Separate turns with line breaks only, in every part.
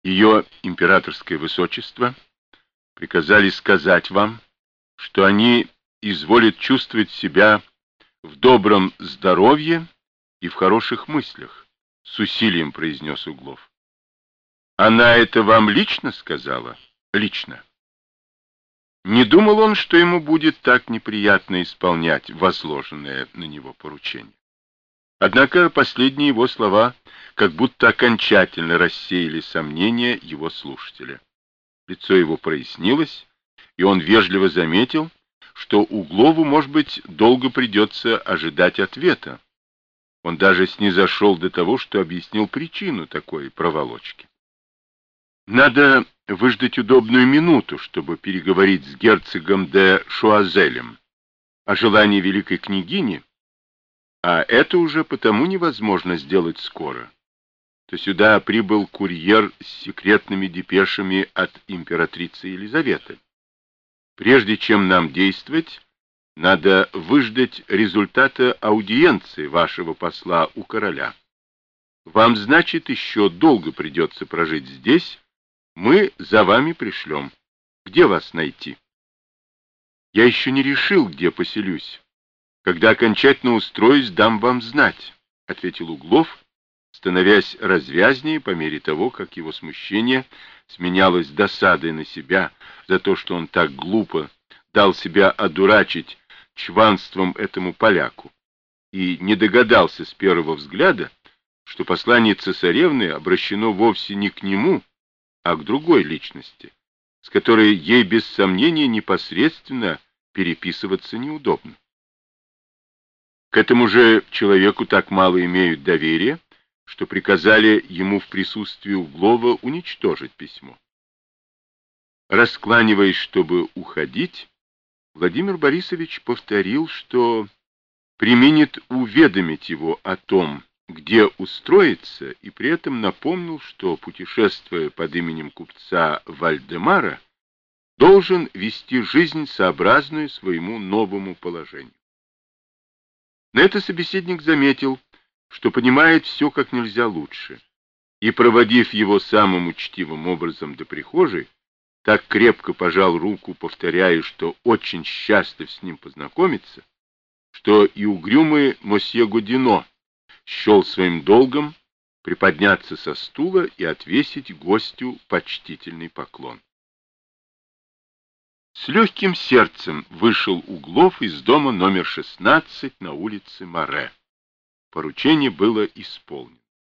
Ее императорское высочество приказали сказать вам, что они изволят чувствовать себя в добром здоровье и в хороших мыслях, — с усилием произнес Углов. Она это вам лично сказала? Лично. Не думал он, что ему будет так неприятно исполнять возложенное на него поручение. Однако последние его слова как будто окончательно рассеяли сомнения его слушателя. Лицо его прояснилось, и он вежливо заметил, что Углову, может быть, долго придется ожидать ответа. Он даже снизошел до того, что объяснил причину такой проволочки. Надо выждать удобную минуту, чтобы переговорить с герцогом де Шуазелем о желании великой княгини, а это уже потому невозможно сделать скоро, то сюда прибыл курьер с секретными депешами от императрицы Елизаветы. Прежде чем нам действовать, надо выждать результата аудиенции вашего посла у короля. Вам, значит, еще долго придется прожить здесь. Мы за вами пришлем. Где вас найти? Я еще не решил, где поселюсь. Когда окончательно устроюсь, дам вам знать, — ответил Углов, становясь развязнее по мере того, как его смущение сменялось досадой на себя за то, что он так глупо дал себя одурачить чванством этому поляку, и не догадался с первого взгляда, что послание цесаревны обращено вовсе не к нему, а к другой личности, с которой ей без сомнения непосредственно переписываться неудобно. К этому же человеку так мало имеют доверия, что приказали ему в присутствии Углова уничтожить письмо. Раскланиваясь, чтобы уходить, Владимир Борисович повторил, что применит уведомить его о том, где устроиться, и при этом напомнил, что, путешествуя под именем купца Вальдемара, должен вести жизнь, сообразную своему новому положению. На это собеседник заметил, что понимает все как нельзя лучше, и, проводив его самым учтивым образом до прихожей, так крепко пожал руку, повторяя, что очень счастлив с ним познакомиться, что и угрюмый мосье Годино счел своим долгом приподняться со стула и отвесить гостю почтительный поклон. С легким сердцем вышел Углов из дома номер 16 на улице Море. Поручение было исполнено.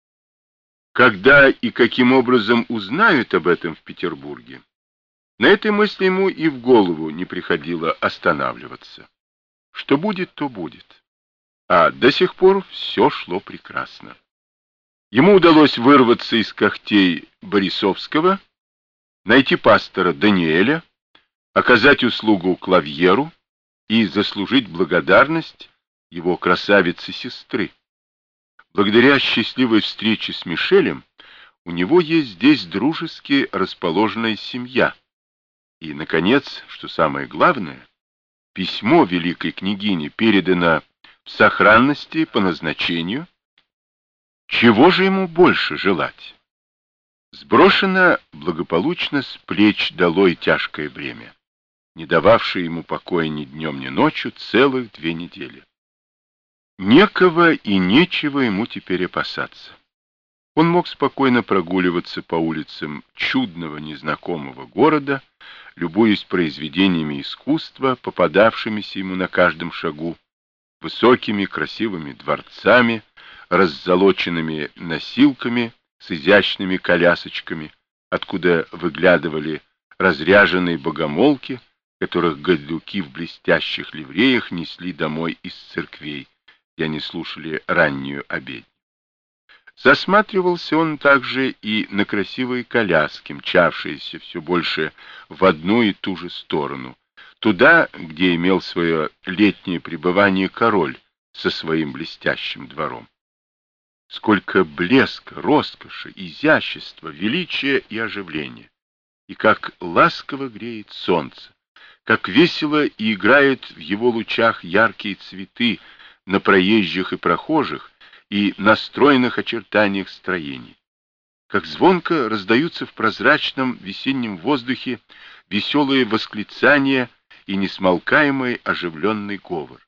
Когда и каким образом узнают об этом в Петербурге, на этой мысли ему и в голову не приходило останавливаться. Что будет, то будет. А до сих пор все шло прекрасно. Ему удалось вырваться из когтей Борисовского, найти пастора Даниэля, оказать услугу Клавьеру и заслужить благодарность его красавицы-сестры. Благодаря счастливой встрече с Мишелем у него есть здесь дружески расположенная семья. И, наконец, что самое главное, письмо великой княгини передано в сохранности по назначению. Чего же ему больше желать? Сброшено благополучно с плеч долой тяжкое бремя, не дававшее ему покоя ни днем, ни ночью целых 2 недели. Некого и нечего ему теперь опасаться. Он мог спокойно прогуливаться по улицам чудного незнакомого города, любуясь произведениями искусства, попадавшимися ему на каждом шагу, высокими красивыми дворцами, раззолоченными носилками с изящными колясочками, откуда выглядывали разряженные богомолки, которых гайдуки в блестящих ливреях несли домой из церквей, где они слушали раннюю обедню. Засматривался он также и на красивые коляски, мчавшиеся все больше в одну и ту же сторону, туда, где имел свое летнее пребывание король со своим блестящим двором. Сколько блеска, роскоши, изящества, величия и оживления! И как ласково греет солнце, как весело и играют в его лучах яркие цветы на проезжих и прохожих, и на стройных очертаниях строений. как звонко раздаются в прозрачном весеннем воздухе веселые восклицания и несмолкаемый оживленный говор.